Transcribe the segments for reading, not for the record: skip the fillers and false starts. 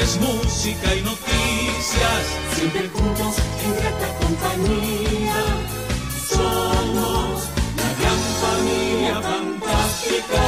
deportes, música y noticias. Siempre juntos en grata compañía. Somos la gran familia fantástica.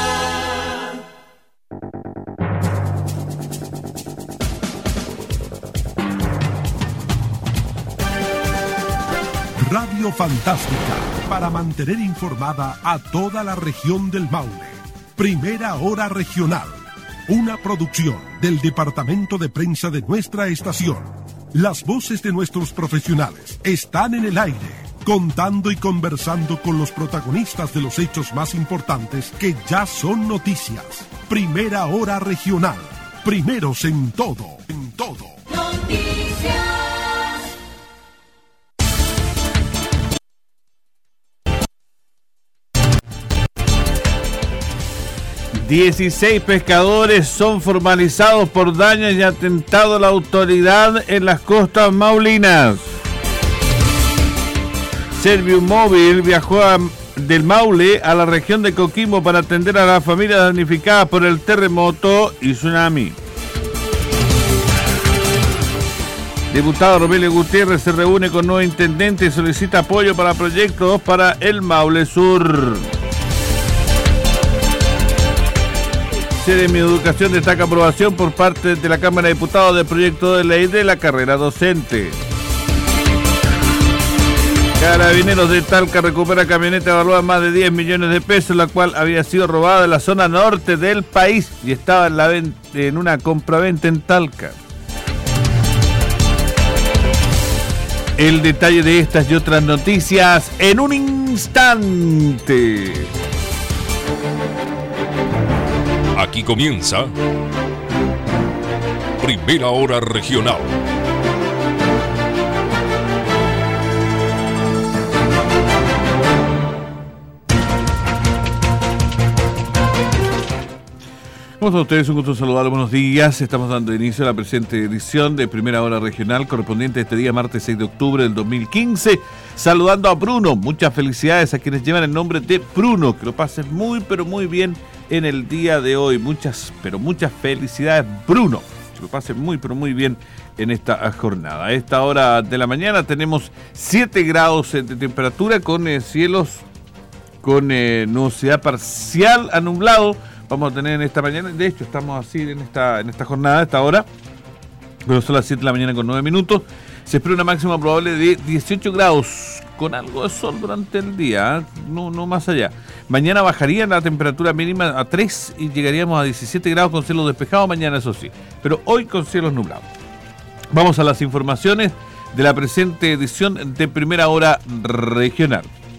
Radio Fantástica, para mantener informada a toda la región del Maule. Primera Hora Regional, una producción del Departamento de Prensa de nuestra estación. Las voces de nuestros profesionales están en el aire, contando y conversando con los protagonistas de los hechos más importantes que ya son noticias. Primera Hora Regional, primeros en todo, en todo. Noticias. 16 pescadores son formalizados por daños y atentado a la autoridad en las costas maulinas. Servium Móvil viajó del Maule a la región de Coquimbo para atender a las familias damnificadas por el terremoto y tsunami. Diputado Romelio Gutiérrez se reúne con nuevo intendente y solicita apoyo para proyectos para el Maule Sur. Seremi Educación destaca aprobación por parte de la Cámara de Diputados del proyecto de ley de la carrera docente. Carabineros de Talca recupera camioneta evaluada en más de 10 millones de pesos, la cual había sido robada en la zona norte del país y estaba en una compraventa en Talca. El detalle de estas y otras noticias en un instante. Aquí comienza Primera Hora Regional. ¿Cómo están ustedes? Un gusto saludarlos, buenos días. Estamos dando inicio a la presente edición de Primera Hora Regional correspondiente a este día, martes 6 de octubre del 2015. Saludando a Bruno, muchas felicidades a quienes llevan el nombre de Bruno, que lo pasen muy pero muy bien en el día de hoy. Muchas felicidades, Bruno, que lo pasen muy pero muy bien en esta jornada. A esta hora de la mañana tenemos 7 grados de temperatura con cielos con nubosidad parcial a nublado. Vamos a tener en esta mañana, de hecho estamos así en esta jornada, a esta hora, pero son las 7 de la mañana con 9 minutos. Se espera una máxima probable de 18 grados, con algo de sol durante el día, no más allá. Mañana bajaría la temperatura mínima a 3 y llegaríamos a 17 grados con cielos despejados mañana, eso sí, pero hoy con cielos nublados. Vamos a las informaciones de la presente edición de Primera Hora Regional.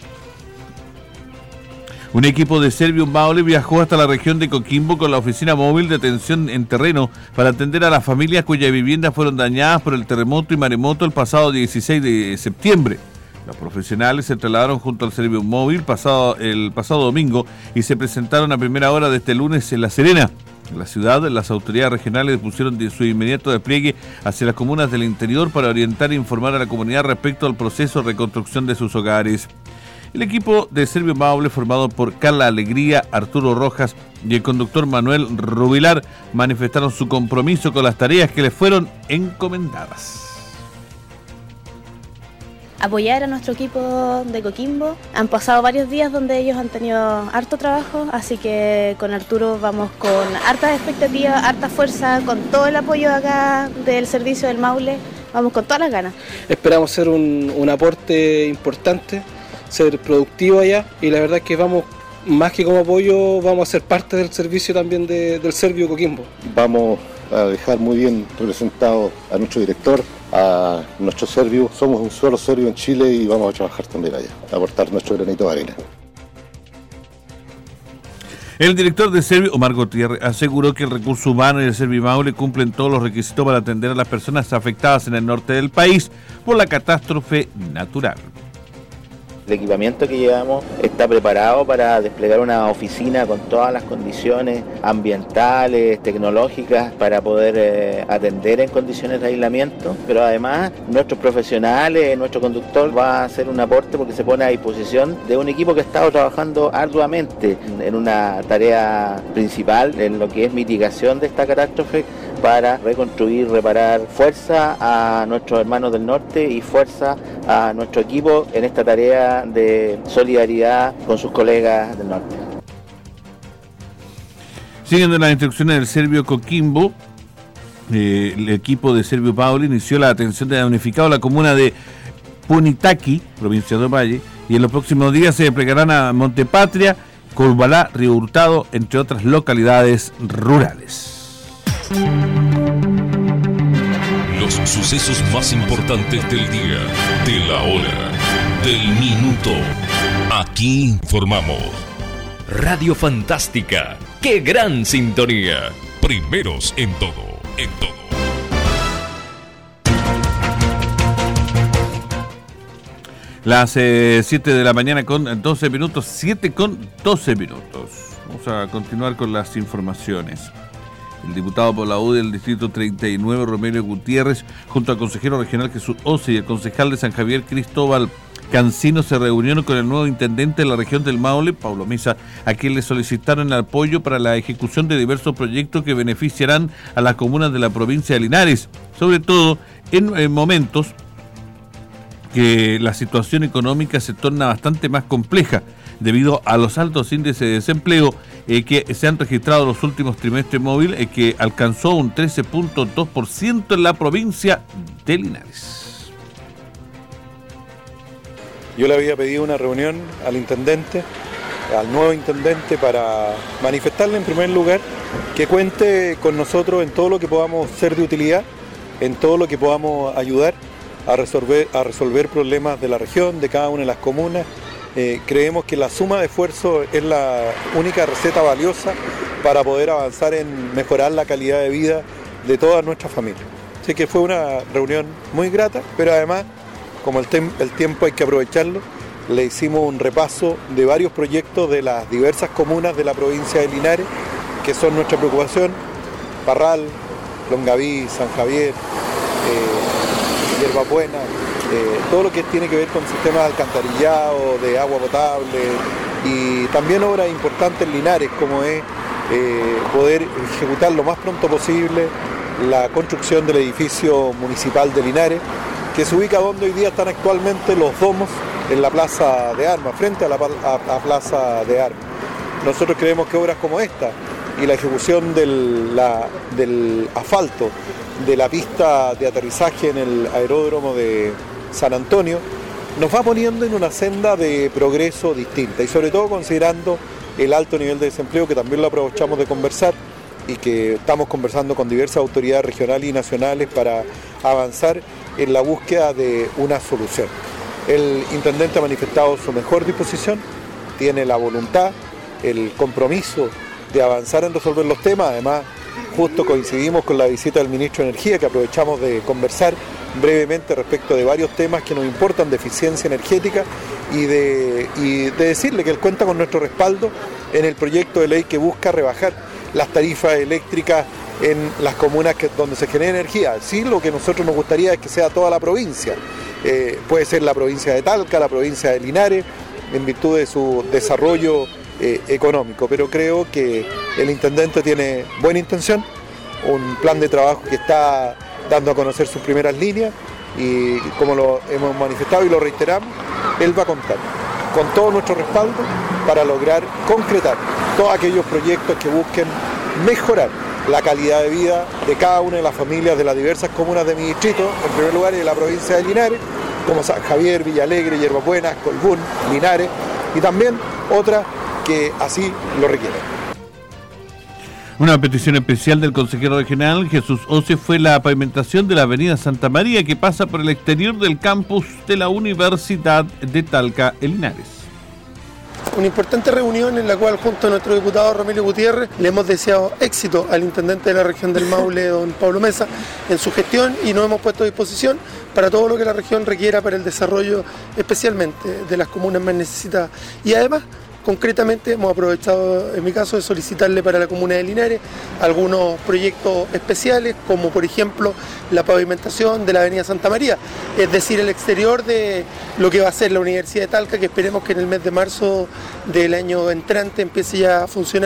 Un equipo de Servium Maule viajó hasta la región de Coquimbo con la oficina móvil de atención en terreno para atender a las familias cuyas viviendas fueron dañadas por el terremoto y maremoto el pasado 16 de septiembre. Los profesionales se trasladaron junto al Servium Móvil el pasado domingo y se presentaron a primera hora de este lunes en La Serena. En la ciudad, las autoridades regionales pusieron su inmediato despliegue hacia las comunas del interior para orientar e informar a la comunidad respecto al proceso de reconstrucción de sus hogares. El equipo de Servium Maule, formado por Carla Alegría, Arturo Rojas y el conductor Manuel Rubilar, manifestaron su compromiso con las tareas que les fueron encomendadas. Apoyar a nuestro equipo de Coquimbo. Han pasado varios días donde ellos han tenido harto trabajo, así que con Arturo vamos con hartas expectativas, harta fuerza, con todo el apoyo acá del servicio del Maule, vamos con todas las ganas. Esperamos ser un aporte importante, ser productivo allá, y la verdad es que vamos, más que como apoyo, vamos a ser parte del servicio también del Servio Coquimbo. Vamos a dejar muy bien representado a nuestro director, a nuestro Servio. Somos un solo Servio en Chile y vamos a trabajar también allá, a aportar nuestro granito de arena. El director de Servio, Omar Gutiérrez, aseguró que el recurso humano y el Servio Maule cumplen todos los requisitos para atender a las personas afectadas en el norte del país por la catástrofe natural. El equipamiento que llevamos está preparado para desplegar una oficina con todas las condiciones ambientales, tecnológicas, para poder atender en condiciones de aislamiento. Pero además, nuestros profesionales, nuestro conductor va a hacer un aporte porque se pone a disposición de un equipo que ha estado trabajando arduamente en una tarea principal, en lo que es mitigación de esta catástrofe para reconstruir, reparar. Fuerza a nuestros hermanos del norte y fuerza a nuestro equipo en esta tarea de solidaridad con sus colegas del norte. Siguiendo las instrucciones del Servio Coquimbo, el equipo de Servio Pauli inició la atención de damnificados en la comuna de Punitaqui, provincia de Ovalle, y en los próximos días se desplegarán a Montepatria, Curbalá, Río Hurtado, entre otras localidades rurales. Los sucesos más importantes del día, de la hora, del minuto. Aquí informamos. Radio Fantástica. ¡Qué gran sintonía! Primeros en todo, en todo. Las 7 de la mañana con 12 minutos, 7 con 12 minutos. Vamos a continuar con las informaciones. El diputado por la UDI del Distrito 39, Romelio Gutiérrez, junto al consejero regional Jesús Ose y el concejal de San Javier, Cristóbal Cancino, se reunieron con el nuevo intendente de la región del Maule, Paulo Mesa, a quien le solicitaron apoyo para la ejecución de diversos proyectos que beneficiarán a las comunas de la provincia de Linares, sobre todo en momentos que la situación económica se torna bastante más compleja debido a los altos índices de desempleo que se han registrado en los últimos trimestres móviles, que alcanzó un 13.2% en la provincia de Linares. Yo le había pedido una reunión al intendente, al nuevo intendente, para manifestarle en primer lugar que cuente con nosotros en todo lo que podamos ser de utilidad, en todo lo que podamos ayudar a resolver problemas de la región, de cada una de las comunas. Creemos que la suma de esfuerzo es la única receta valiosa para poder avanzar en mejorar la calidad de vida de todas nuestras familias. Así que fue una reunión muy grata, pero además, como el tiempo hay que aprovecharlo, le hicimos un repaso de varios proyectos de las diversas comunas de la provincia de Linares, que son nuestra preocupación: Parral, Longaví, San Javier, Hierba Buena, todo lo que tiene que ver con sistemas de alcantarillado, de agua potable, y también obras importantes en Linares, como es poder ejecutar lo más pronto posible la construcción del edificio municipal de Linares, que se ubica donde hoy día están actualmente los domos, en la Plaza de Armas, frente a la Plaza de Armas. Nosotros creemos que obras como esta y la ejecución del asfalto de la pista de aterrizaje en el aeródromo de San Antonio nos va poniendo en una senda de progreso distinta, y sobre todo considerando el alto nivel de desempleo, que también lo aprovechamos de conversar y que estamos conversando con diversas autoridades regionales y nacionales para avanzar en la búsqueda de una solución. El intendente ha manifestado su mejor disposición, tiene la voluntad, el compromiso de avanzar en resolver los temas. Además, justo coincidimos con la visita del ministro de Energía, que aprovechamos de conversar brevemente respecto de varios temas que nos importan de eficiencia energética y de decirle que él cuenta con nuestro respaldo en el proyecto de ley que busca rebajar las tarifas eléctricas en las comunas donde se genera energía. Sí, lo que nosotros nos gustaría es que sea toda la provincia. Puede ser la provincia de Talca, la provincia de Linares, en virtud de su desarrollo económico, pero creo que el intendente tiene buena intención, un plan de trabajo que está dando a conocer sus primeras líneas, y como lo hemos manifestado y lo reiteramos, él va a contar con todo nuestro respaldo para lograr concretar todos aquellos proyectos que busquen mejorar la calidad de vida de cada una de las familias de las diversas comunas de mi distrito, en primer lugar de la provincia de Linares, como San Javier, Villalegre, Hierba Buena, Colbún, Linares, y también otras que así lo requieren. Una petición especial del consejero regional Jesús Ose fue la pavimentación de la avenida Santa María, que pasa por el exterior del campus de la Universidad de Talca en Linares. Una importante reunión en la cual, junto a nuestro diputado Romelio Gutiérrez, le hemos deseado éxito al intendente de la región del Maule, don Paulo Mesa, en su gestión, y nos hemos puesto a disposición para todo lo que la región requiera para el desarrollo, especialmente de las comunas más necesitadas. Y además, concretamente, hemos aprovechado, en mi caso, de solicitarle para la comuna de Linares algunos proyectos especiales, como por ejemplo la pavimentación de la avenida Santa María, es decir, el exterior de lo que va a ser la Universidad de Talca, que esperemos que en el mes de marzo del año entrante empiece ya a funcionar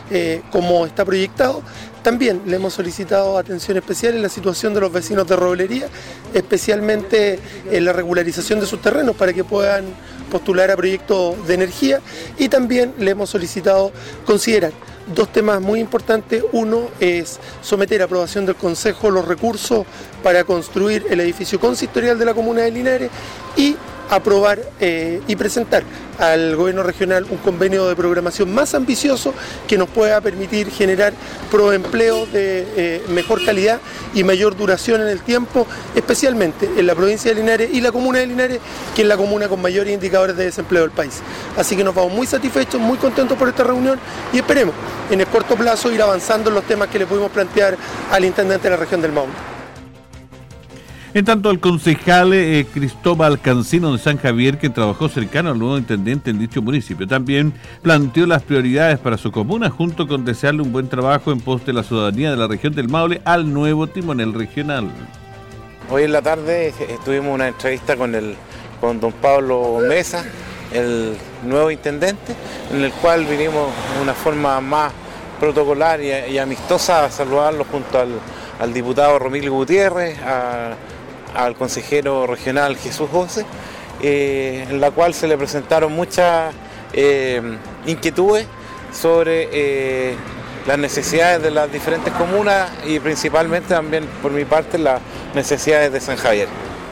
como está proyectado. También le hemos solicitado atención especial en la situación de los vecinos de Roblería, especialmente en la regularización de sus terrenos para que puedan postular a proyectos de energía, y también le hemos solicitado considerar dos temas muy importantes. Uno es someter a aprobación del Consejo los recursos para construir el edificio consistorial de la comuna de Linares y aprobar y presentar al gobierno regional un convenio de programación más ambicioso que nos pueda permitir generar proempleo de mejor calidad y mayor duración en el tiempo, especialmente en la provincia de Linares y la comuna de Linares, que es la comuna con mayores indicadores de desempleo del país. Así que nos vamos muy satisfechos, muy contentos por esta reunión y esperemos en el corto plazo ir avanzando en los temas que le pudimos plantear al intendente de la región del Maule. En tanto, el concejal Cristóbal Cancino de San Javier, que trabajó cercano al nuevo intendente en dicho municipio, también planteó las prioridades para su comuna, junto con desearle un buen trabajo en pos de la ciudadanía de la región del Maule al nuevo timonel regional. Hoy en la tarde tuvimos una entrevista con don Pablo Mesa, el nuevo intendente, en el cual vinimos de una forma más protocolar y amistosa a saludarlo junto al diputado Romilio Gutiérrez, al consejero regional Jesús José, en la cual se le presentaron muchas inquietudes sobre las necesidades de las diferentes comunas y principalmente también por mi parte las necesidades de San Javier.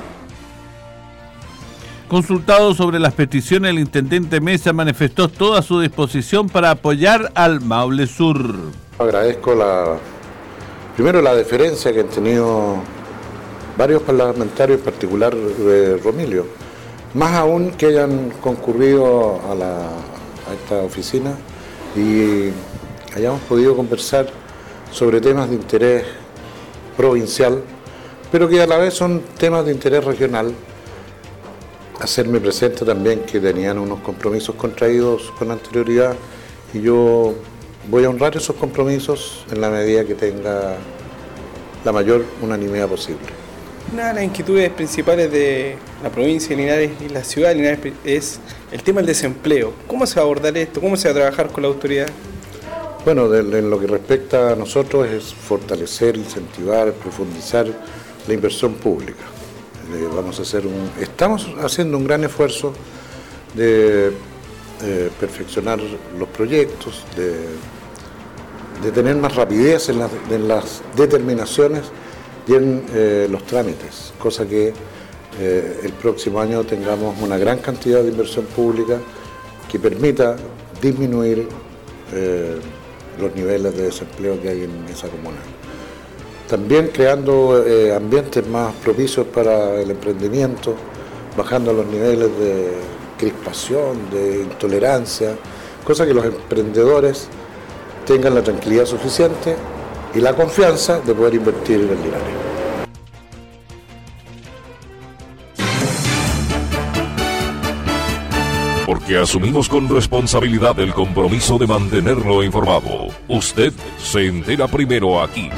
Consultado sobre las peticiones, el intendente Mesa manifestó toda su disposición para apoyar al Maule Sur. Agradezco primero la deferencia que han tenido varios parlamentarios, en particular Romilio, más aún que hayan concurrido a esta oficina y hayamos podido conversar sobre temas de interés provincial, pero que a la vez son temas de interés regional. Hacerme presente también que tenían unos compromisos contraídos con anterioridad y yo voy a honrar esos compromisos en la medida que tenga la mayor unanimidad posible. Una de las inquietudes principales de la provincia de Linares y la ciudad de Linares es el tema del desempleo. ¿Cómo se va a abordar esto? ¿Cómo se va a trabajar con la autoridad? Bueno, en lo que respecta a nosotros es fortalecer, incentivar, profundizar la inversión pública. Estamos haciendo un gran esfuerzo de perfeccionar los proyectos, de tener más rapidez en las determinaciones y en los trámites, cosa que el próximo año tengamos una gran cantidad de inversión pública que permita disminuir los niveles de desempleo que hay en esa comuna. También creando ambientes más propicios para el emprendimiento, bajando los niveles de crispación, de intolerancia, cosa que los emprendedores tengan la tranquilidad suficiente y la confianza de poder invertir en el Linares. Porque asumimos con responsabilidad el compromiso de mantenerlo informado. Usted se entera primero aquí.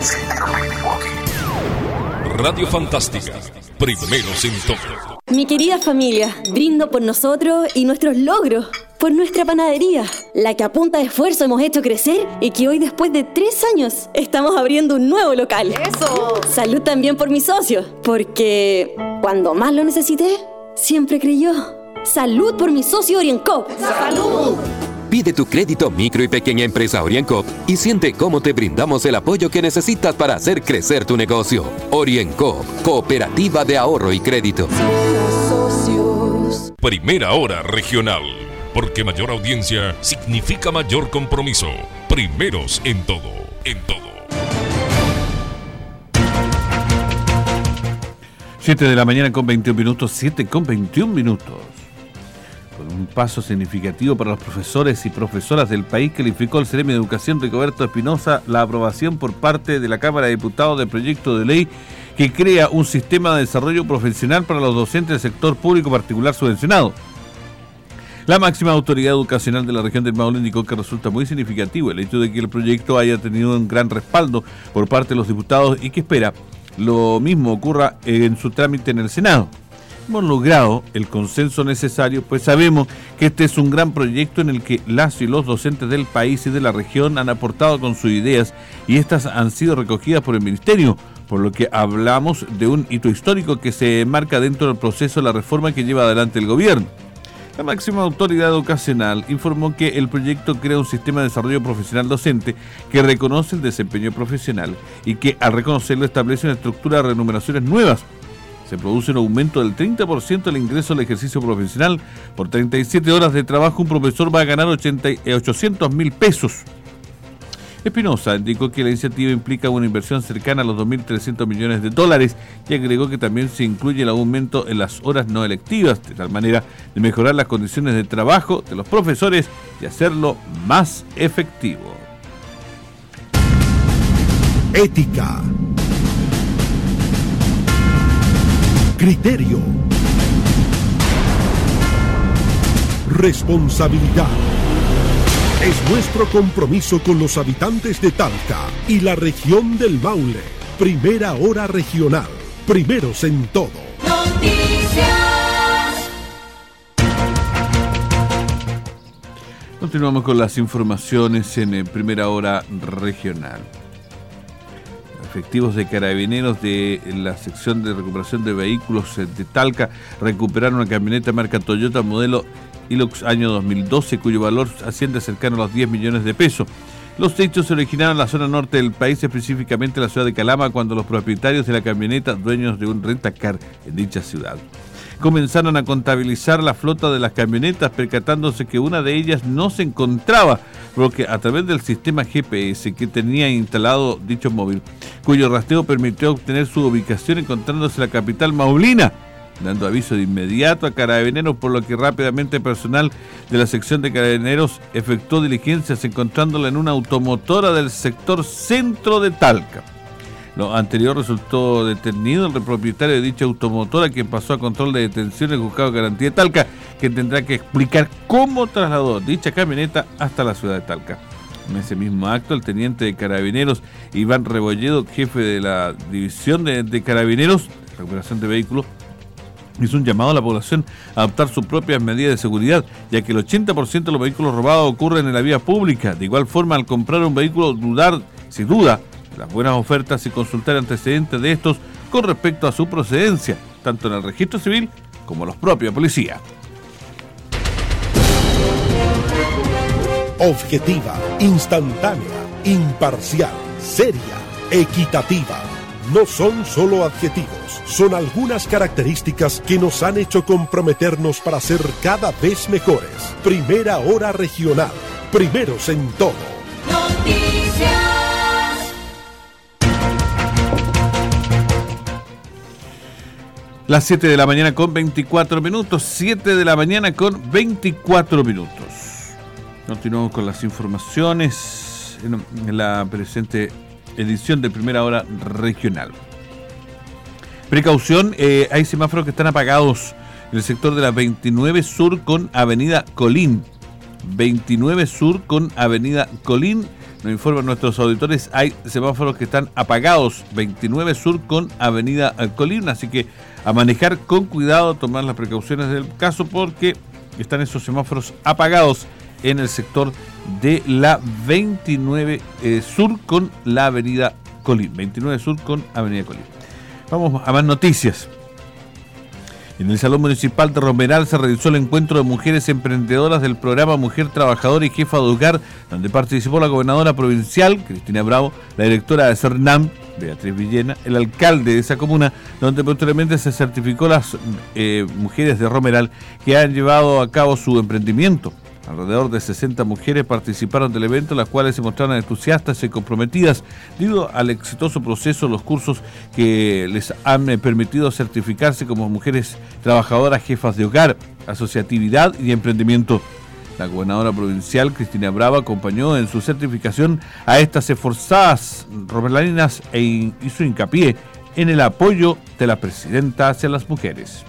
Radio Fantástica, primeros en todo. Mi querida familia, brindo por nosotros y nuestros logros, por nuestra panadería, la que a punta de esfuerzo hemos hecho crecer y que hoy, después de 3 años, estamos abriendo un nuevo local. ¡Eso! Salud también por mis socios, porque cuando más lo necesité, siempre creyó. Salud por mi socio Oriencoop. ¡Salud! Pide tu crédito micro y pequeña empresa Oriencoop y siente cómo te brindamos el apoyo que necesitas para hacer crecer tu negocio. Oriencoop, cooperativa de ahorro y crédito. Primera hora regional, porque mayor audiencia significa mayor compromiso. Primeros en todo, en todo. 7 de la mañana con 21 minutos, 7 con 21 minutos. Con un paso significativo para los profesores y profesoras del país, calificó el Ceremi de Educación Rigoberto Espinosa la aprobación por parte de la Cámara de Diputados del proyecto de ley que crea un sistema de desarrollo profesional para los docentes del sector público particular subvencionado. La máxima autoridad educacional de la región del Maule indicó que resulta muy significativo el hecho de que el proyecto haya tenido un gran respaldo por parte de los diputados y que espera lo mismo ocurra en su trámite en el Senado. hemos logrado el consenso necesario, pues sabemos que este es un gran proyecto en el que las y los docentes del país y de la región han aportado con sus ideas y estas han sido recogidas por el Ministerio, por lo que hablamos de un hito histórico que se enmarca dentro del proceso de la reforma que lleva adelante el gobierno. La máxima autoridad educacional informó que el proyecto crea un sistema de desarrollo profesional docente que reconoce el desempeño profesional y que al reconocerlo establece una estructura de remuneraciones nuevas. Se produce un aumento del 30% del ingreso al ejercicio profesional. Por 37 horas de trabajo un profesor va a ganar 800.000 pesos. Espinosa indicó que la iniciativa implica una inversión cercana a los 2.300 millones de dólares y agregó que también se incluye el aumento en las horas no electivas, de tal manera de mejorar las condiciones de trabajo de los profesores y hacerlo más efectivo. Ética. Criterio. Responsabilidad. Es nuestro compromiso con los habitantes de Talca y la región del Maule. Primera Hora Regional. Primeros en todo. Noticias. Continuamos con las informaciones en Primera Hora Regional. Efectivos de carabineros de la sección de recuperación de vehículos de Talca recuperaron una camioneta marca Toyota modelo Hilux año 2012, cuyo valor asciende cercano a los 10 millones de pesos. Los hechos se originaron en la zona norte del país, específicamente en la ciudad de Calama, cuando los propietarios de la camioneta, dueños de un rentacar en dicha ciudad, comenzaron a contabilizar la flota de las camionetas, percatándose que una de ellas no se encontraba, porque a través del sistema GPS que tenía instalado dicho móvil, cuyo rastreo permitió obtener su ubicación encontrándose en la capital maulina, dando aviso de inmediato a Carabineros, por lo que rápidamente personal de la sección de Carabineros efectuó diligencias encontrándola en una automotora del sector centro de Talca. Lo anterior resultó detenido el propietario de dicha automotora, quien pasó a control de detención del juzgado de garantía de Talca, que tendrá que explicar cómo trasladó dicha camioneta hasta la ciudad de Talca. En ese mismo acto, el teniente de Carabineros, Iván Rebolledo, jefe de la división de Carabineros, recuperación de vehículos, hizo un llamado a la población a adoptar sus propias medidas de seguridad, ya que el 80% de los vehículos robados ocurren en la vía pública. De igual forma, al comprar un vehículo, dudar, sin duda, de las buenas ofertas y consultar antecedentes de estos con respecto a su procedencia, tanto en el registro civil como los propios policías. Objetiva, instantánea, imparcial, seria, equitativa. No son solo adjetivos, son algunas características que nos han hecho comprometernos para ser cada vez mejores. Primera Hora Regional, primeros en todo. Noticias. Las 7 de la mañana con 24 minutos, 7 de la mañana con 24 minutos. Continuamos con las informaciones en la presente edición de Primera Hora Regional. Precaución, hay semáforos que están apagados en el sector de la 29 Sur con Avenida Colín. 29 Sur con Avenida Colín. Nos informan nuestros auditores, hay semáforos que están apagados. 29 Sur con Avenida Colín. Así que a manejar con cuidado, tomar las precauciones del caso, porque están esos semáforos apagados en el sector de la 29 Sur con la Avenida Colín. 29 Sur con Avenida Colín. Vamos a más noticias. En el Salón Municipal de Romeral se realizó el encuentro de mujeres emprendedoras del programa Mujer Trabajadora y Jefa de Hogar, donde participó la gobernadora provincial, Cristina Bravo, la directora de CERNAM, Beatriz Villena, el alcalde de esa comuna, donde posteriormente se certificó las mujeres de Romeral que han llevado a cabo su emprendimiento. Alrededor de 60 mujeres participaron del evento, las cuales se mostraron entusiastas y comprometidas debido al exitoso proceso de los cursos que les han permitido certificarse como mujeres trabajadoras, jefas de hogar, asociatividad y emprendimiento. La gobernadora provincial, Cristina Bravo, acompañó en su certificación a estas esforzadas romelarinas e hizo hincapié en el apoyo de la presidenta hacia las mujeres.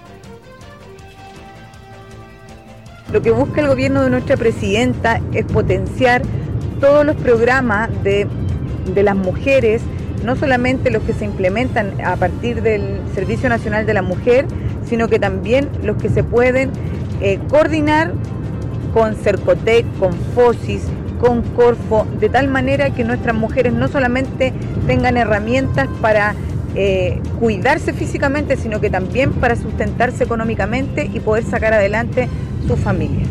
Lo que busca el gobierno de nuestra presidenta es potenciar todos los programas de las mujeres, no solamente los que se implementan a partir del Servicio Nacional de la Mujer, sino que también los que se pueden coordinar con Cercotec, con FOSIS, con Corfo, de tal manera que nuestras mujeres no solamente tengan herramientas para cuidarse físicamente, sino que también para sustentarse económicamente y poder sacar adelante su familia.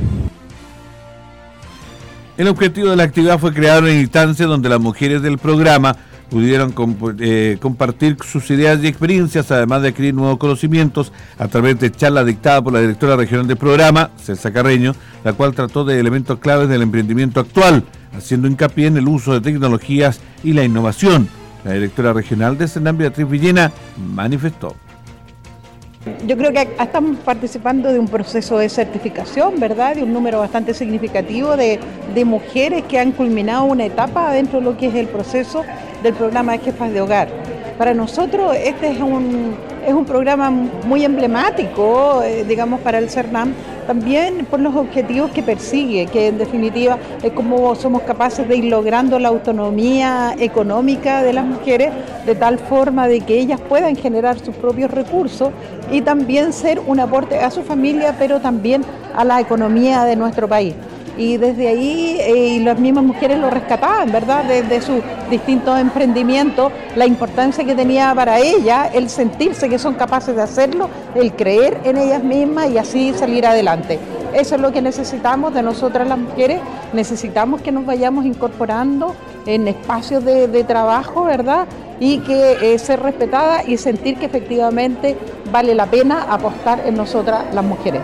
El objetivo de la actividad fue crear una instancia donde las mujeres del programa pudieron compartir sus ideas y experiencias, además de adquirir nuevos conocimientos a través de charlas dictadas por la directora regional del programa, Celsa Carreño, la cual trató de elementos claves del emprendimiento actual, haciendo hincapié en el uso de tecnologías y la innovación. La directora regional de Senam, Beatriz Villena, manifestó. Yo creo que estamos participando de un proceso de certificación, ¿verdad? De un número bastante significativo de mujeres que han culminado una etapa dentro de lo que es el proceso del programa de jefas de hogar. Para nosotros este es un programa muy emblemático, digamos, para el CERNAM, también por los objetivos que persigue, que en definitiva es cómo somos capaces de ir logrando la autonomía económica de las mujeres, de tal forma de que ellas puedan generar sus propios recursos y también ser un aporte a su familia, pero también a la economía de nuestro país. Y desde ahí las mismas mujeres lo rescataban, ¿verdad? Desde sus distintos emprendimientos, la importancia que tenía para ellas el sentirse que son capaces de hacerlo, el creer en ellas mismas y así salir adelante. Eso es lo que necesitamos de nosotras las mujeres, necesitamos que nos vayamos incorporando en espacios de trabajo, ¿verdad? Y que ser respetada y sentir que efectivamente vale la pena apostar en nosotras las mujeres.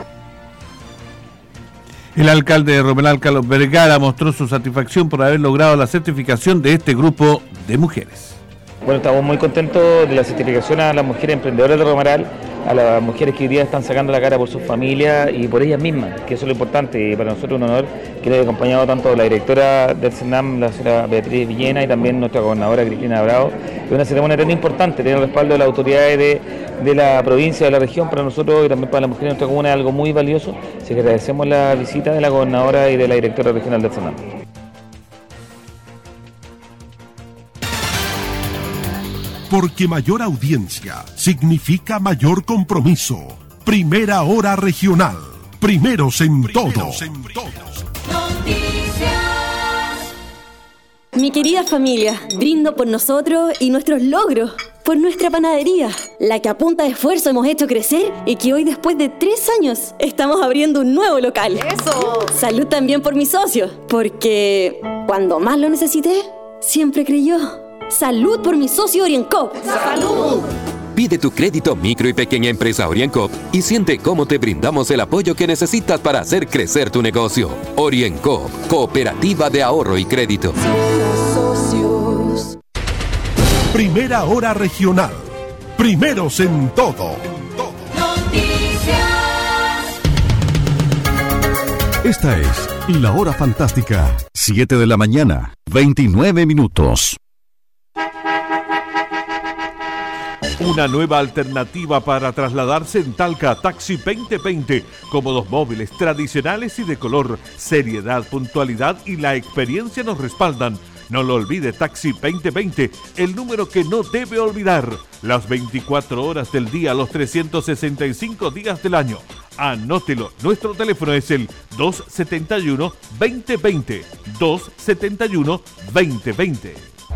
El alcalde de Romeral, Carlos Vergara, mostró su satisfacción por haber logrado la certificación de este grupo de mujeres. Bueno, estamos muy contentos de la certificación a las mujeres emprendedoras de Romeral, a las mujeres que hoy día están sacando la cara por sus familias y por ellas mismas, que eso es lo importante. Y para nosotros es un honor que le haya acompañado tanto la directora del CENAM, la señora Beatriz Villena, y también nuestra gobernadora Cristina Bravo. Es una ceremonia tan importante, tener el respaldo de las autoridades de la provincia, de la región, para nosotros y también para las mujeres de nuestra comuna es algo muy valioso. Así que agradecemos la visita de la gobernadora y de la directora regional del CENAM. Porque mayor audiencia significa mayor compromiso. Primera Hora Regional. Primeros en todo. Mi querida familia, brindo por nosotros y nuestros logros, por nuestra panadería, la que a punta de esfuerzo hemos hecho crecer y que hoy, después de 3 años, estamos abriendo un nuevo local. ¡Eso! Salud también por mis socios, porque cuando más lo necesité, siempre creyó. Salud por mi socio Oriencoop. ¡Salud! Pide tu crédito micro y pequeña empresa Oriencoop y siente cómo te brindamos el apoyo que necesitas para hacer crecer tu negocio. Oriencoop, Cooperativa de Ahorro y Crédito. Primera Hora Regional. Primeros en todo. Esta es La Hora Fantástica. 7 de la mañana, 29 minutos. Una nueva alternativa para trasladarse en Talca, Taxi 2020. Cómodos móviles, tradicionales y de color. Seriedad, puntualidad y la experiencia nos respaldan. No lo olvide, Taxi 2020, el número que no debe olvidar. Las 24 horas del día, los 365 días del año. Anótelo, nuestro teléfono es el 271-2020. 271-2020.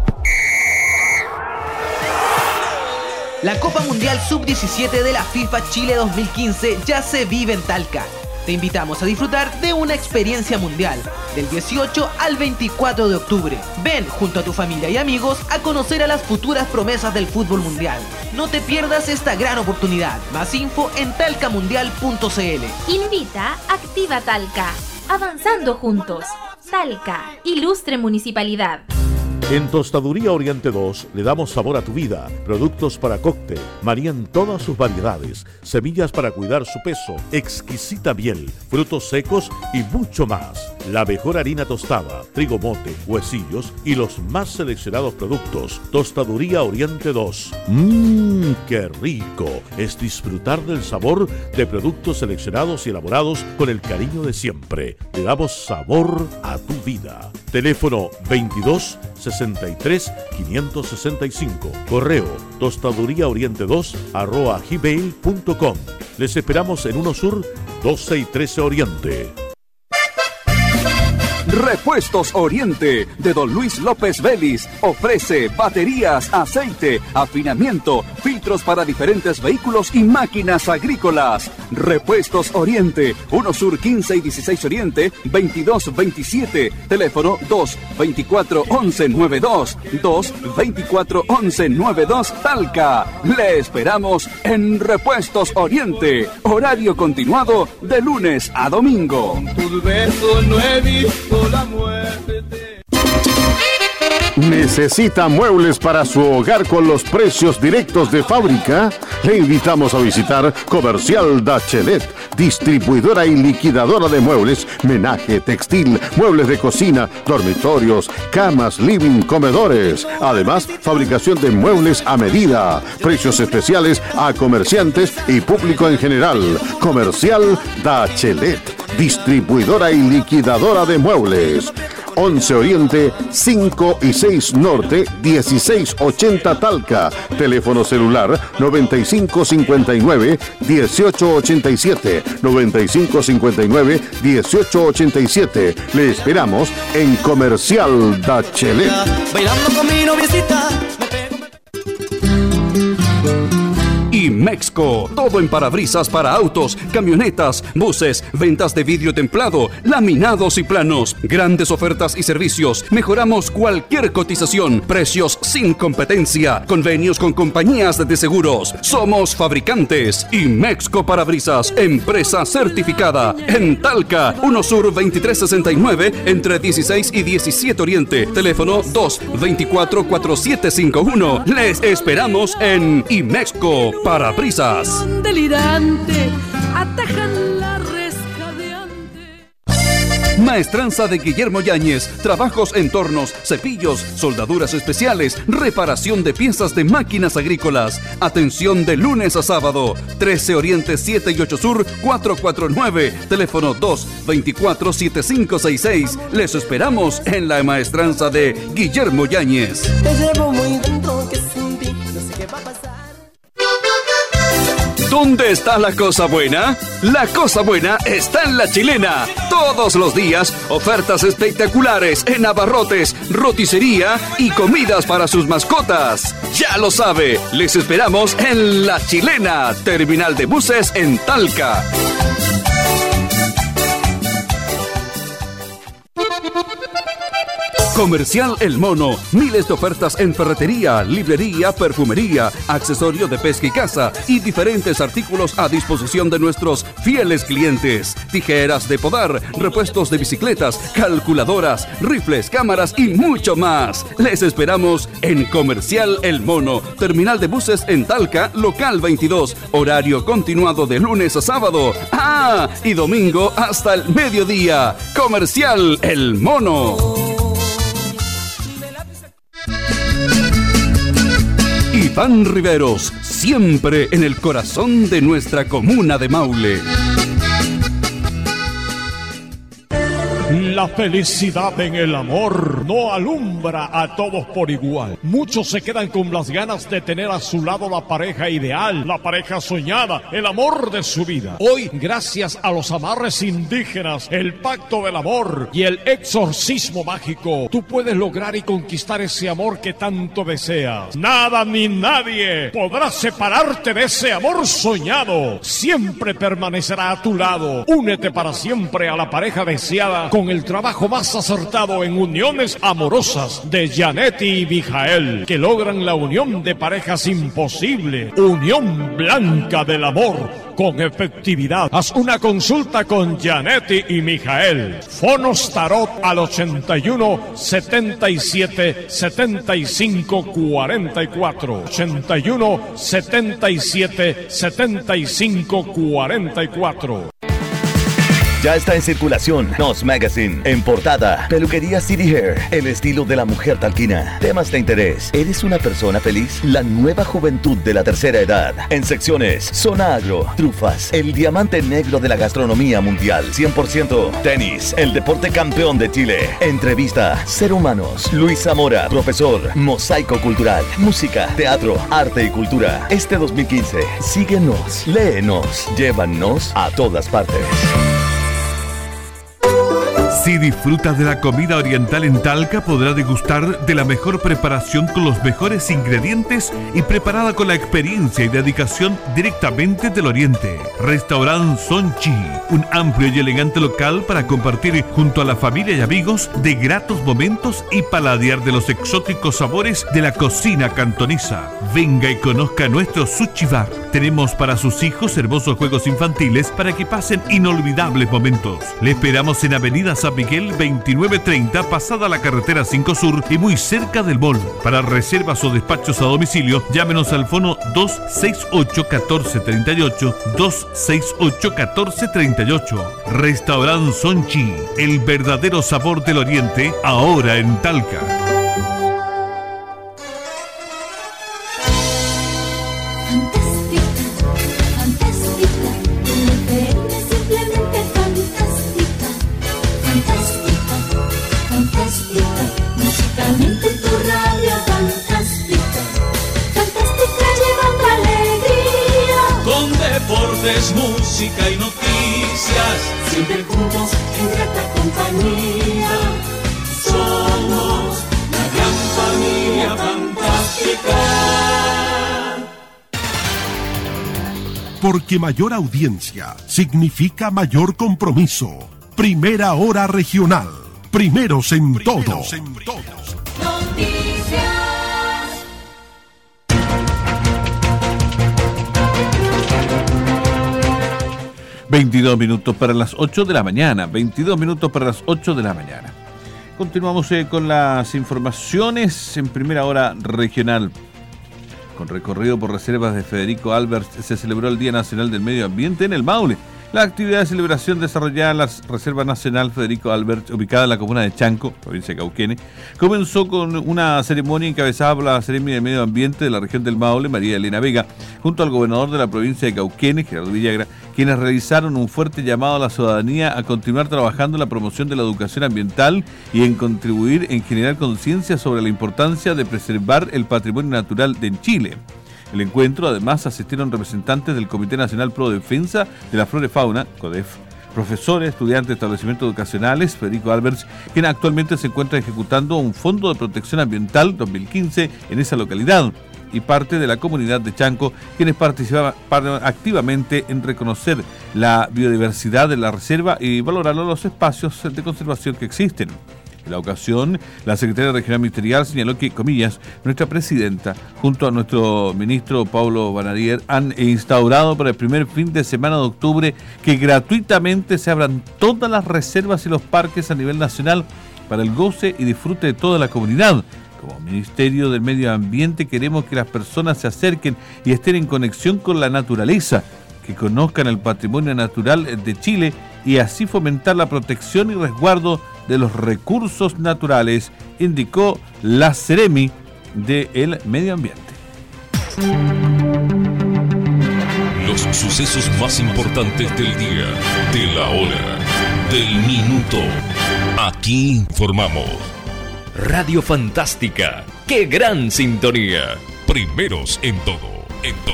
La Copa Mundial Sub-17 de la FIFA Chile 2015 ya se vive en Talca. Te invitamos a disfrutar de una experiencia mundial, del 18 al 24 de octubre. Ven junto a tu familia y amigos a conocer a las futuras promesas del fútbol mundial. No te pierdas esta gran oportunidad. Más info en talcamundial.cl. Invita Activa Talca. Avanzando juntos. Talca, ilustre municipalidad. En Tostaduría Oriente 2 le damos sabor a tu vida. Productos para cóctel, María en todas sus variedades, semillas para cuidar su peso, exquisita miel, frutos secos y mucho más. La mejor harina tostada, trigo mote, huesillos y los más seleccionados productos. Tostaduría Oriente 2. ¡Qué rico! Es disfrutar del sabor de productos seleccionados y elaborados con el cariño de siempre. Le damos sabor a tu vida. Teléfono 22 60 63 565. Correo tostaduriaoriente2@gmail.com. Les esperamos en 1 Sur 12 y 13 Oriente. Repuestos Oriente de Don Luis López Vélez ofrece baterías, aceite, afinamiento, filtros para diferentes vehículos y máquinas agrícolas. Repuestos Oriente, 1 Sur 15 y 16 Oriente, 2227, teléfono 224-1192, 224-1192 Talca. Le esperamos en Repuestos Oriente, horario continuado de lunes a domingo. Tus besos no he visto la muerte. ¿Necesita muebles para su hogar con los precios directos de fábrica? Le invitamos a visitar Comercial Dachelet, distribuidora y liquidadora de muebles, menaje, textil, muebles de cocina, dormitorios, camas, living, comedores. Además, fabricación de muebles a medida. Precios especiales a comerciantes y público en general. Comercial Dachelet, distribuidora y liquidadora de muebles. 11 Oriente, 5 y 6 Norte, 1680 Talca. Teléfono celular 9559-1887. 9559-1887. Le esperamos en Comercial Dachelet. Bailando con mi noviecita. Y Mexco, todo en parabrisas para autos, camionetas, buses, ventas de vidrio templado, laminados y planos, grandes ofertas y servicios. Mejoramos cualquier cotización, precios sin competencia, convenios con compañías de seguros. Somos fabricantes. Y Mexco Parabrisas, empresa certificada. En Talca, 1 Sur 2369, entre 16 y 17 Oriente. Teléfono 224-4751. Les esperamos en Imexco Parabrisas. Delirante, atajan la rescadeante. Maestranza de Guillermo Yáñez, trabajos en tornos, cepillos, soldaduras especiales, reparación de piezas de máquinas agrícolas. Atención de lunes a sábado, 13 Oriente 7 y 8 Sur 449, teléfono 224-7566. Les esperamos en la maestranza de Guillermo Yáñez. Te llevo muy dentro que sin ti no sé qué va a pasar. ¿Dónde está la cosa buena? La cosa buena está en La Chilena. Todos los días, ofertas espectaculares en abarrotes, roticería y comidas para sus mascotas. Ya lo sabe, les esperamos en La Chilena, terminal de buses en Talca. Comercial El Mono, miles de ofertas en ferretería, librería, perfumería, accesorio de pesca y caza y diferentes artículos a disposición de nuestros fieles clientes. Tijeras de podar, repuestos de bicicletas, calculadoras, rifles, cámaras y mucho más. Les esperamos en Comercial El Mono, terminal de buses en Talca, local 22, horario continuado de lunes a sábado. ¡Ah! Y domingo hasta el mediodía. Comercial El Mono. Iván Riveros, siempre en el corazón de nuestra comuna de Maule. La felicidad en el amor no alumbra a todos por igual. Muchos se quedan con las ganas de tener a su lado la pareja ideal, la pareja soñada, el amor de su vida. Hoy, gracias a los amarres indígenas, el pacto del amor y el exorcismo mágico, tú puedes lograr y conquistar ese amor que tanto deseas. Nada ni nadie podrá separarte de ese amor soñado. Siempre permanecerá a tu lado. Únete para siempre a la pareja deseada con el trabajo más acertado en uniones amorosas de Janetti y Mijael, que logran la unión de parejas imposible, unión blanca del amor con efectividad. Haz una consulta con Janetti y Mijael. Fonos Tarot al 81 77 75 44. 81 77 75 44. Ya está en circulación Nos Magazine. En portada, Peluquería City Hair, el estilo de la mujer talquina. Temas de interés. ¿Eres una persona feliz? La nueva juventud de la tercera edad. En secciones, Zona Agro, trufas, el diamante negro de la gastronomía mundial. 100% tenis, el deporte campeón de Chile. Entrevista, Ser Humanos, Luis Zamora, profesor, Mosaico Cultural, música, teatro, arte y cultura. Este 2015, síguenos, léenos, llévanos a todas partes. Si disfrutas de la comida oriental en Talca, podrás degustar de la mejor preparación con los mejores ingredientes y preparada con la experiencia y dedicación directamente del Oriente. Restaurant Sonchi, un amplio y elegante local para compartir junto a la familia y amigos de gratos momentos y paladear de los exóticos sabores de la cocina cantonesa. Venga y conozca nuestro sushi bar. Tenemos para sus hijos hermosos juegos infantiles para que pasen inolvidables momentos. Le esperamos en Avenida San Miguel 2930, pasada la carretera 5 Sur y muy cerca del mall. Para reservas o despachos a domicilio, llámenos al fono 268-1438, 268-1438. Restaurant Sonchi, el verdadero sabor del Oriente, ahora en Talca. Música y noticias, siempre juntos en grata compañía. Somos la gran familia fantástica. Porque mayor audiencia significa mayor compromiso. Primera Hora Regional. Primeros en todo. Noticias. 22 minutos para las 8 de la mañana. 22 minutos para las 8 de la mañana. Continuamos con las informaciones en Primera Hora Regional. Con recorrido por reservas de Federico Albert, se celebró el Día Nacional del Medio Ambiente en el Maule. La actividad de celebración desarrollada en la Reserva Nacional Federico Albert, ubicada en la comuna de Chanco, provincia de Cauquenes, comenzó con una ceremonia encabezada por la Seremi de Medio Ambiente de la región del Maule, María Elena Vega, junto al gobernador de la provincia de Cauquenes, Gerardo Villagra, quienes realizaron un fuerte llamado a la ciudadanía a continuar trabajando en la promoción de la educación ambiental y en contribuir en generar conciencia sobre la importancia de preservar el patrimonio natural de Chile. El encuentro, además, asistieron representantes del Comité Nacional Pro Defensa de la Flora y Fauna, CODEF, profesores, estudiantes de establecimientos educacionales, Federico Alberts, quien actualmente se encuentra ejecutando un Fondo de Protección Ambiental 2015 en esa localidad, y parte de la comunidad de Chanco, quienes participaban activamente en reconocer la biodiversidad de la reserva y valorar los espacios de conservación que existen. En la ocasión, la secretaria regional ministerial señaló que, comillas, nuestra presidenta, junto a nuestro ministro Pablo Banadier, han instaurado para el primer fin de semana de octubre que gratuitamente se abran todas las reservas y los parques a nivel nacional para el goce y disfrute de toda la comunidad. Como Ministerio del Medio Ambiente queremos que las personas se acerquen y estén en conexión con la naturaleza, que conozcan el patrimonio natural de Chile y así fomentar la protección y resguardo de los recursos naturales, indicó la Seremi del Medio Ambiente. Los sucesos más importantes del día, de la hora, del minuto. Aquí informamos. Radio Fantástica, ¡qué gran sintonía! Primeros en todo, en todo.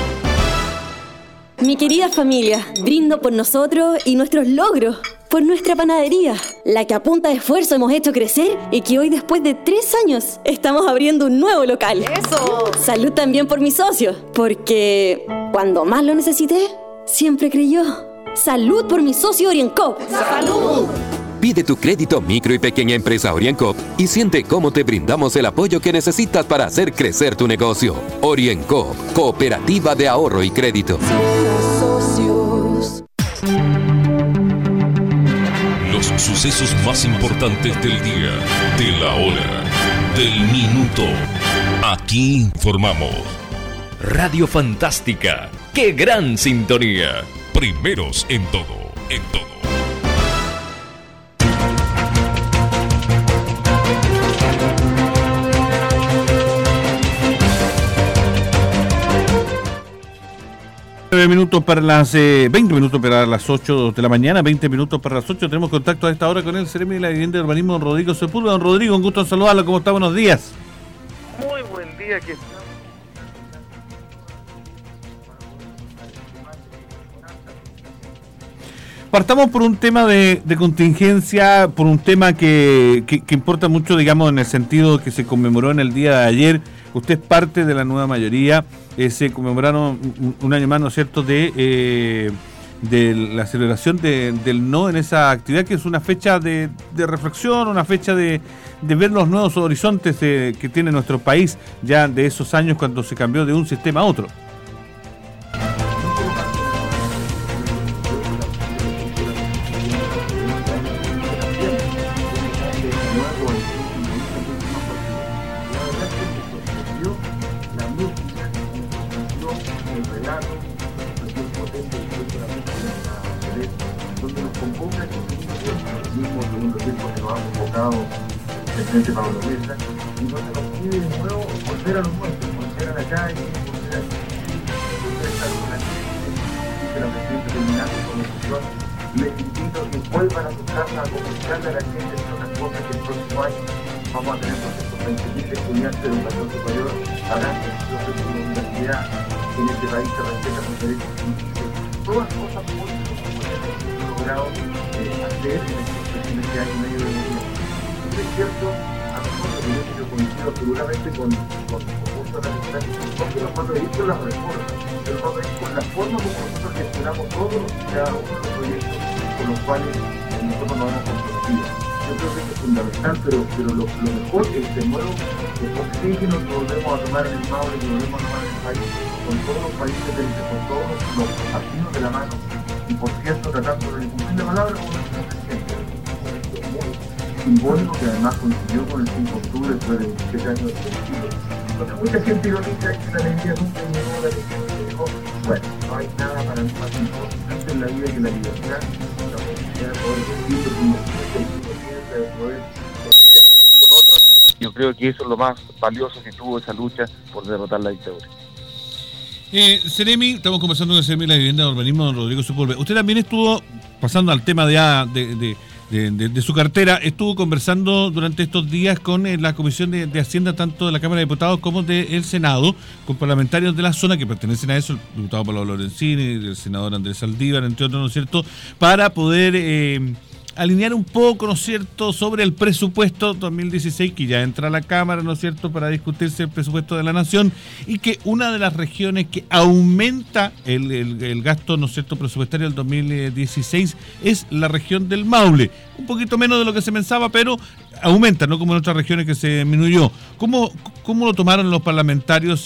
Mi querida familia, brindo por nosotros y nuestros logros, por nuestra panadería, la que a punta de esfuerzo hemos hecho crecer y que hoy, después de 3 años, estamos abriendo un nuevo local. ¡Eso! Salud también por mis socios, porque cuando más lo necesité, siempre creyó. Salud por mi socio OrientCoop. ¡Salud! Pide tu crédito micro y pequeña empresa OrientCoop y siente cómo te brindamos el apoyo que necesitas para hacer crecer tu negocio. OrientCoop, Cooperativa de Ahorro y Crédito. Los sucesos más importantes del día, de la hora, del minuto. Aquí informamos. Radio Fantástica, ¡qué gran sintonía! Primeros en todo, en todo. 19 minutos para las 20 minutos para las 8 de la mañana, 20 minutos para las 8. Tenemos contacto a esta hora con el Seremi de la Vivienda y Urbanismo, don Rodrigo Sepúlveda. Don Rodrigo, un gusto saludarlo. ¿Cómo está? Buenos días. Muy buen día. Partamos por un tema de contingencia, por un tema que importa mucho, digamos, en el sentido que se conmemoró en el día de ayer. Usted es parte de la nueva mayoría. Se conmemoraron un año más, ¿no es cierto?, de la celebración del no en esa actividad, que es una fecha de reflexión, una fecha de ver los nuevos horizontes que tiene nuestro país ya de esos años cuando se cambió de un sistema a otro. presidente Pablo Mesa, y donde nos pide de nuevo volver a los nuestros, volver a la calle, volver a estar con la gente. Dice la presidenta terminando con la sesión, les invito a que vuelvan a su casa a comunicarle a la gente de otras cosas que el próximo año vamos a tener 220.000 estudiantes de educación superior, habrán estudios de la universidad, en este país se respetan los derechos civiles, todas cosas muy que hemos logrado hacer en este año y medio de gobierno. Es cierto, a nosotros yo coincido seguramente con muchos analistas, porque nos vamos a ir con las reformas, pero vamos a ir con la forma como nosotros gestionamos todos y cada uno de los proyectos con los cuales nosotros nos hemos comprometido. Yo creo que eso es fundamental, pero lo mejor es de nuevo el oxígeno que volvemos a tomar en el Maule, que volvemos a tomar en el país, con todos los países con todos los partidos de la mano, y por cierto tratando de cumplir la palabra como nuestro presidente. Simbólico que además coincidió con el 5 de octubre después de 27 años de exilio. Porque mucha gente ironiza que la alegría nunca llegó, la alegría nunca llegó. Bueno, no hay nada para mí más importante en la vida que la libertad, la posibilidad de poder decir lo que uno piensa, de poder confiar con otros. Yo creo que eso es lo más valioso que tuvo esa lucha por derrotar la dictadura. Seremi, estamos conversando con el Seremi de la Vivienda y Urbanismo, don Rodrigo Sepúlveda. Usted también estuvo, pasando al tema de su cartera, estuvo conversando durante estos días con la Comisión de Hacienda, tanto de la Cámara de Diputados como del Senado, con parlamentarios de la zona que pertenecen a eso, el diputado Pablo Lorenzini, el senador Andrés Saldívar, entre otros, ¿no es cierto?, para poder alinear un poco, ¿no es cierto?, sobre el presupuesto 2016, que ya entra a la Cámara, ¿no es cierto?, para discutirse el presupuesto de la Nación, y que una de las regiones que aumenta el gasto, ¿no es cierto?, presupuestario del 2016 es la región del Maule. Un poquito menos de lo que se pensaba, pero aumenta, no como en otras regiones que se disminuyó. ¿Cómo lo tomaron los parlamentarios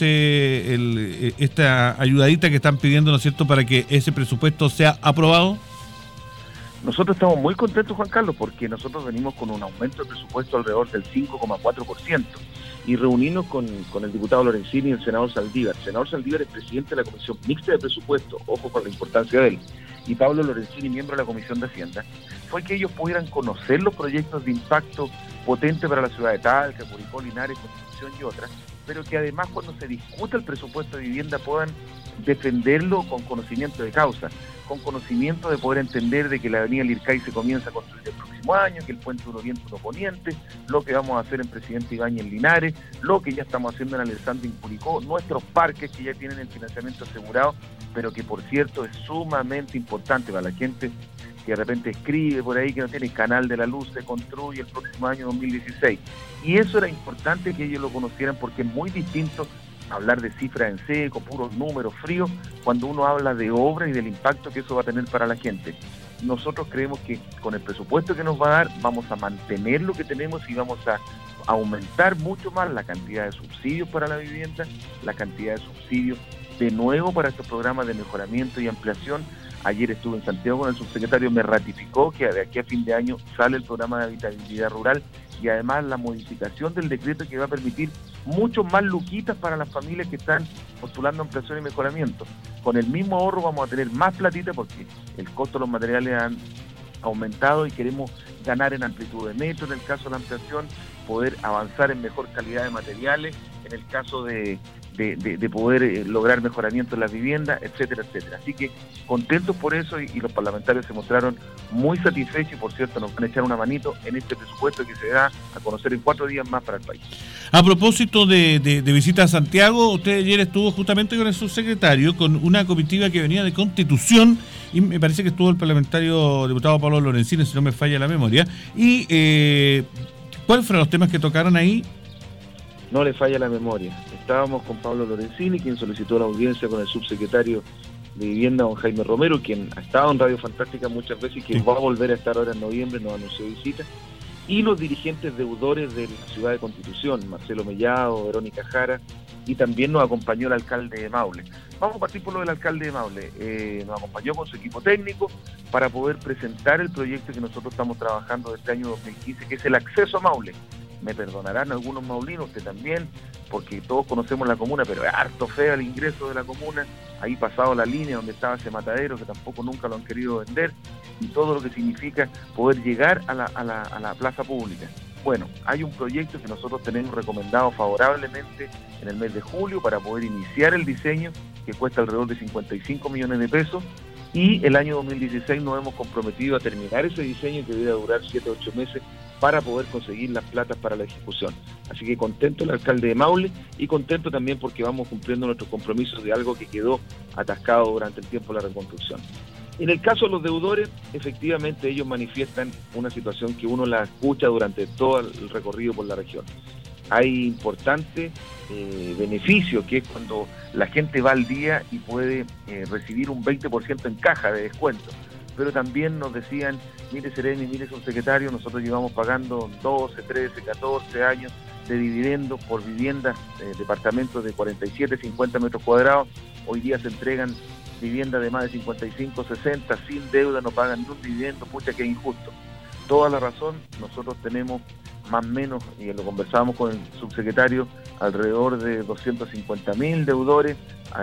esta ayudadita que están pidiendo, ¿no es cierto?, para que ese presupuesto sea aprobado? Nosotros estamos muy contentos, Juan Carlos, porque nosotros venimos con un aumento de presupuesto alrededor del 5,4% y reunirnos con el diputado Lorenzini y el senador Saldívar. El senador Saldívar es presidente de la Comisión Mixta de Presupuesto, ojo con la importancia de él, y Pablo Lorenzini, miembro de la Comisión de Hacienda, fue que ellos pudieran conocer los proyectos de impacto potente para la ciudad de Talca, Curicó, Linares, Constitución y otras, pero que además cuando se discuta el presupuesto de vivienda puedan defenderlo con conocimiento de causa, con conocimiento de poder entender de que la avenida Lircay se comienza a construir el próximo año, que el puente 1 Oriente 1 Poniente, lo que vamos a hacer en Presidente Ibáñez en Linares, lo que ya estamos haciendo en Alessandro en Curicó, nuestros parques que ya tienen el financiamiento asegurado, pero que por cierto es sumamente importante para la gente que de repente escribe por ahí que no tiene canal de la luz, se construye el próximo año 2016. Y eso era importante que ellos lo conocieran porque es muy distinto hablar de cifras en seco, puros números fríos, cuando uno habla de obra y del impacto que eso va a tener para la gente. Nosotros creemos que con el presupuesto que nos va a dar, vamos a mantener lo que tenemos y vamos a aumentar mucho más la cantidad de subsidios para la vivienda, la cantidad de subsidios de nuevo para estos programas de mejoramiento y ampliación. Ayer estuve en Santiago con el subsecretario, me ratificó que de aquí a fin de año sale el programa de habitabilidad rural y además la modificación del decreto que va a permitir mucho más luquitas para las familias que están postulando ampliación y mejoramiento. Con el mismo ahorro vamos a tener más platita porque el costo de los materiales han aumentado y queremos ganar en amplitud de metro en el caso de la ampliación, poder avanzar en mejor calidad de materiales, en el caso de poder lograr mejoramiento en las viviendas, etcétera, etcétera. Así que contentos por eso y los parlamentarios se mostraron muy satisfechos y, por cierto, nos van a echar una manito en este presupuesto que se da a conocer en 4 días más para el país. A propósito de visita a Santiago, usted ayer estuvo justamente con el subsecretario, con una comitiva que venía de Constitución, y me parece que estuvo el parlamentario diputado Pablo Lorenzini, si no me falla la memoria. Y ¿cuáles fueron los temas que tocaron ahí? No le falla la memoria. Estábamos con Pablo Lorenzini, quien solicitó la audiencia con el subsecretario de Vivienda, don Jaime Romero, quien ha estado en Radio Fantástica muchas veces y que va a volver a estar ahora en noviembre, nos anunció visita, y los dirigentes deudores de la ciudad de Constitución, Marcelo Mellado, Verónica Jara, y también nos acompañó el alcalde de Maule. Vamos a partir por lo del alcalde de Maule. Nos acompañó con su equipo técnico para poder presentar el proyecto que nosotros estamos trabajando de este año 2015, que es el acceso a Maule. Me perdonarán algunos maulinos, usted también, porque todos conocemos la comuna, pero es harto feo el ingreso de la comuna, ahí pasado la línea donde estaba ese matadero, que tampoco nunca lo han querido vender, y todo lo que significa poder llegar a la plaza pública. Bueno, hay un proyecto que nosotros tenemos recomendado favorablemente en el mes de julio para poder iniciar el diseño, que cuesta alrededor de 55 millones de pesos, y el año 2016 nos hemos comprometido a terminar ese diseño que debe durar 7 o 8 meses para poder conseguir las platas para la ejecución. Así que contento el alcalde de Maule y contento también porque vamos cumpliendo nuestros compromisos de algo que quedó atascado durante el tiempo de la reconstrucción. En el caso de los deudores, efectivamente ellos manifiestan una situación que uno la escucha durante todo el recorrido por la región. Hay importante beneficio, que es cuando la gente va al día y puede recibir un 20% en caja de descuento. Pero también nos decían, mire Seremi, mire subsecretario, nosotros llevamos pagando 12, 13, 14 años de dividendo por viviendas, departamentos de 47, 50 metros cuadrados. Hoy día se entregan viviendas de más de 55, 60, sin deuda, no pagan ni un dividendo, pucha que injusto. Toda la razón, nosotros tenemos más o menos, y lo conversábamos con el subsecretario, alrededor de 250.000 deudores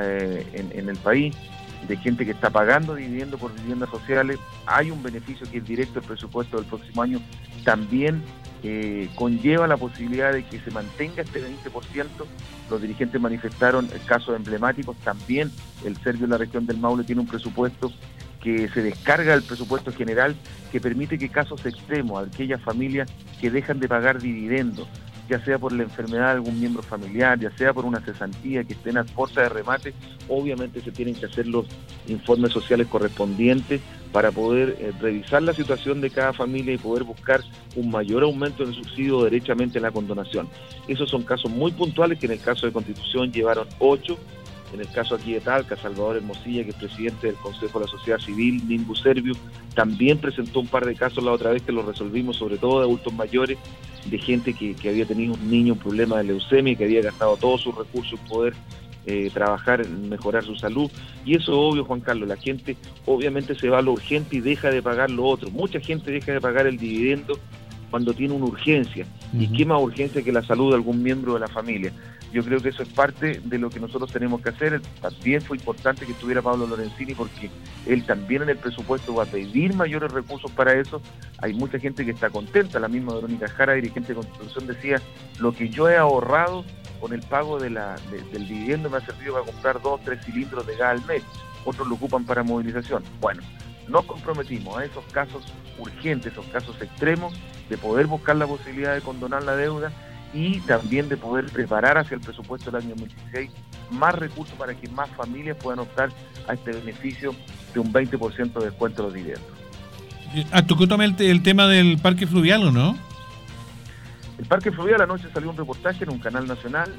en el país, de gente que está pagando dividendo por viviendas sociales. Hay un beneficio que es directo, el presupuesto del próximo año también conlleva la posibilidad de que se mantenga este 20%. Los dirigentes manifestaron casos emblemáticos, también el Servio de la región del Maule tiene un presupuesto que se descarga del presupuesto general, que permite que casos extremos, aquellas familias que dejan de pagar dividendos, ya sea por la enfermedad de algún miembro familiar, ya sea por una cesantía, que estén a fuerza de remate, obviamente se tienen que hacer los informes sociales correspondientes para poder revisar la situación de cada familia y poder buscar un mayor aumento en el subsidio derechamente en la condonación. Esos son casos muy puntuales que en el caso de Constitución llevaron 8, en el caso aquí de Talca, Salvador Hermosilla, que es presidente del Consejo de la Sociedad Civil, Ningu Servio, también presentó un par de casos la otra vez que los resolvimos, sobre todo de adultos mayores, de gente que había tenido un niño, un problema de leucemia, que había gastado todos sus recursos en poder trabajar en mejorar su salud. Y eso es obvio, Juan Carlos, la gente obviamente se va a lo urgente y deja de pagar lo otro. Mucha gente deja de pagar el dividendo cuando tiene una urgencia. ¿Y qué más urgencia que la salud de algún miembro de la familia? Yo creo que eso es parte de lo que nosotros tenemos que hacer. También fue importante que estuviera Pablo Lorenzini, porque él también en el presupuesto va a pedir mayores recursos para eso. Hay mucha gente que está contenta. La misma Verónica Jara, dirigente de Constitución, decía, lo que yo he ahorrado con el pago del dividendo me ha servido para comprar 2 o 3 cilindros de gas al mes. Otros lo ocupan para movilización. Bueno, nos comprometimos a esos casos urgentes, esos casos extremos, de poder buscar la posibilidad de condonar la deuda y también de poder preparar hacia el presupuesto del año 2016 más recursos para que más familias puedan optar a este beneficio de un 20% de descuento de los dividendos. Tocó también el tema del parque fluvial, ¿o no? El parque fluvial, anoche salió un reportaje en un canal nacional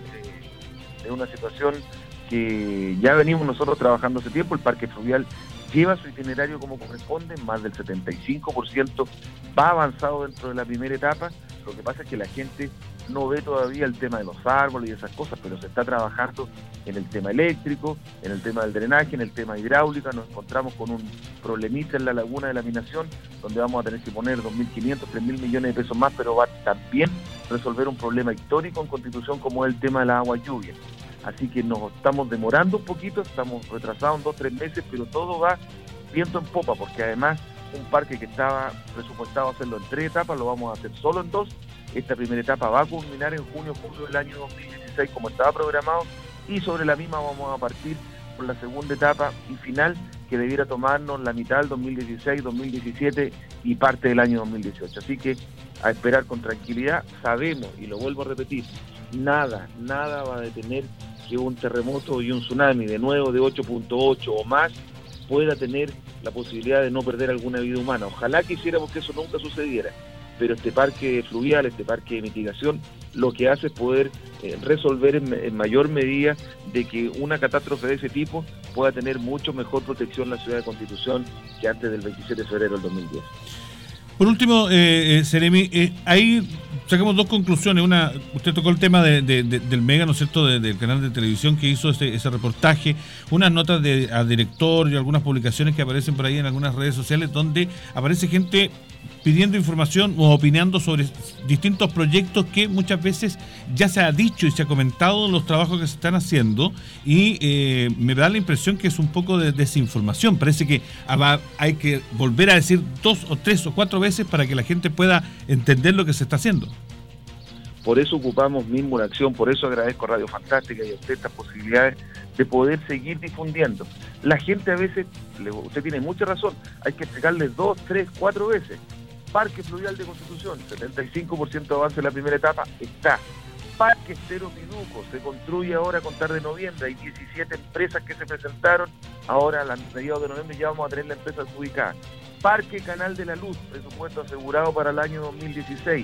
de una situación que ya venimos nosotros trabajando hace tiempo. El parque fluvial lleva su itinerario como corresponde, más del 75% va avanzado dentro de la primera etapa. Lo que pasa es que la gente no ve todavía el tema de los árboles y esas cosas, pero se está trabajando en el tema eléctrico, en el tema del drenaje, en el tema hidráulica. Nos encontramos con un problemita en la laguna de la Minación, donde vamos a tener que poner 2.500, 3.000 millones de pesos más, pero va también a resolver un problema histórico en Constitución como es el tema de la agua lluvia. Así que nos estamos demorando un poquito, estamos retrasados en 2 o 3 meses, pero todo va viento en popa, porque además un parque que estaba presupuestado hacerlo en 3 etapas, lo vamos a hacer solo en 2. Esta primera etapa va a culminar en julio del año 2016 como estaba programado, y sobre la misma vamos a partir con la segunda etapa y final, que debiera tomarnos la mitad del 2016, 2017 y parte del año 2018. Así que a esperar con tranquilidad. Sabemos, y lo vuelvo a repetir, nada va a detener que un terremoto y un tsunami de nuevo de 8.8 o más pueda tener la posibilidad de no perder alguna vida humana. Ojalá quisiéramos que eso nunca sucediera, pero este parque fluvial, este parque de mitigación, lo que hace es poder resolver en mayor medida de que una catástrofe de ese tipo pueda tener mucho mejor protección la ciudad de Constitución que antes del 27 de febrero del 2010. Por último, Seremi, ahí sacamos 2 conclusiones. Una, usted tocó el tema del Mega, ¿no es cierto?, del canal de televisión que hizo ese reportaje, unas notas al director y algunas publicaciones que aparecen por ahí en algunas redes sociales donde aparece gente pidiendo información o opinando sobre distintos proyectos que muchas veces ya se ha dicho y se ha comentado los trabajos que se están haciendo, y me da la impresión que es un poco de desinformación. Parece que hay que volver a decir 2 o 3 o 4 veces para que la gente pueda entender lo que se está haciendo. Por eso ocupamos mismo una acción, por eso agradezco a Radio Fantástica y a usted estas posibilidades de poder seguir difundiendo. La gente a veces, usted tiene mucha razón, hay que explicarles 2, 3, 4 veces. Parque Fluvial de Constitución, 75% de avance en la primera etapa, está. Parque Estero Pinuco, se construye ahora a contar de noviembre, hay 17 empresas que se presentaron, ahora a mediados de noviembre ya vamos a tener la empresa ubicada. Parque Canal de la Luz, presupuesto asegurado para el año 2016.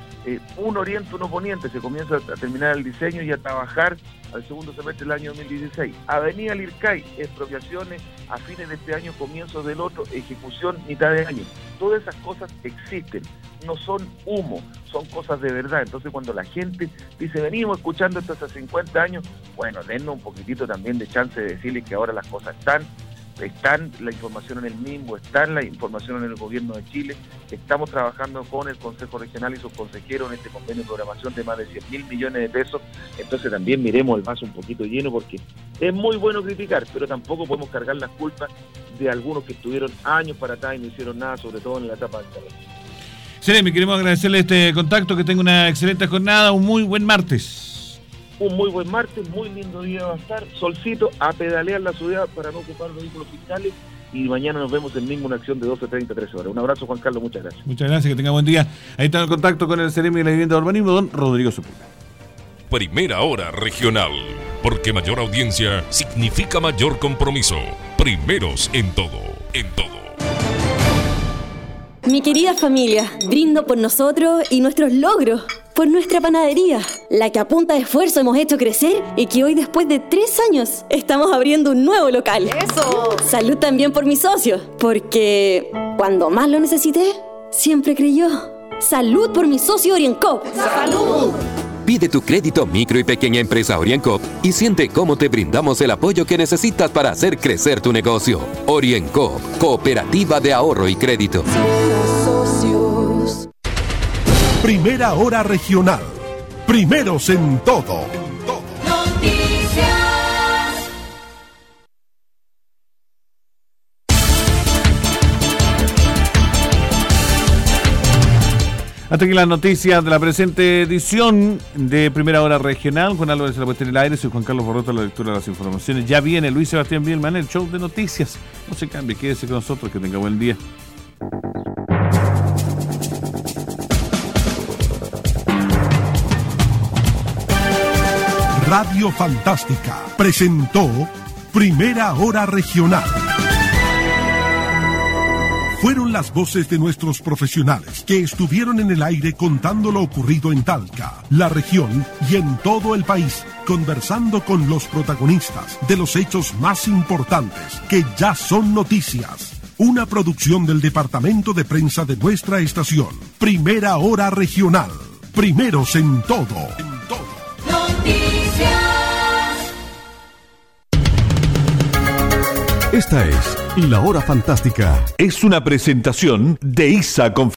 Un oriente, uno poniente, se comienza a terminar el diseño y a trabajar al segundo semestre del año 2016. Avenida Lircay, expropiaciones a fines de este año, comienzos del otro, ejecución mitad de año. Todas esas cosas existen, no son humo, son cosas de verdad. Entonces cuando la gente dice, venimos escuchando esto hace 50 años, bueno, dennos un poquitito también de chance de decirles que ahora las cosas están la información en el MIMBO, está la información en el Gobierno de Chile. Estamos trabajando con el Consejo Regional y sus consejeros en este convenio de programación de más de 100.000 millones de pesos. Entonces también miremos el vaso un poquito lleno, porque es muy bueno criticar, pero tampoco podemos cargar las culpas de algunos que estuvieron años para atrás y no hicieron nada, sobre todo en la etapa del terreno. Seremi, queremos agradecerle este contacto, que tenga una excelente jornada, un muy buen martes. Un muy buen martes, muy lindo día va a estar, solcito, a pedalear la ciudad para no ocupar los vehículos fiscales, y mañana nos vemos en mismo una acción de 12:30 a 13 horas. Un abrazo, Juan Carlos, muchas gracias. Muchas gracias, que tenga buen día. Ahí está el contacto con el Seremi de la Vivienda de Urbanismo, don Rodrigo Sepúlveda. Primera Hora Regional, porque mayor audiencia significa mayor compromiso. Primeros en todo, en todo. Mi querida familia, brindo por nosotros y nuestros logros, por nuestra panadería, la que a punta de esfuerzo hemos hecho crecer y que hoy, después de 3 años, estamos abriendo un nuevo local. ¡Eso! Salud también por mis socios, porque cuando más lo necesité, siempre creyó. Salud por mi socio OrienCoop. ¡Salud! Pide tu crédito micro y pequeña empresa OrienCoop y siente cómo te brindamos el apoyo que necesitas para hacer crecer tu negocio. OrienCoop, Cooperativa de Ahorro y Crédito. Primera Hora Regional. Primeros en todo. Noticias. Hasta aquí las noticias de la presente edición de Primera Hora Regional. Juan Álvarez de la puesta en el aire, soy Juan Carlos Borrota, la lectura de las informaciones. Ya viene Luis Sebastián Bielman, el show de noticias. No se cambie, quédese con nosotros, que tenga buen día. Radio Fantástica presentó Primera Hora Regional. Fueron las voces de nuestros profesionales que estuvieron en el aire contando lo ocurrido en Talca, la región y en todo el país, conversando con los protagonistas de los hechos más importantes que ya son noticias. Una producción del Departamento de Prensa de nuestra estación. Primera Hora Regional. Primeros en todo. Noticias. Esta es La Hora Fantástica. Es una presentación de ISA Conferencia.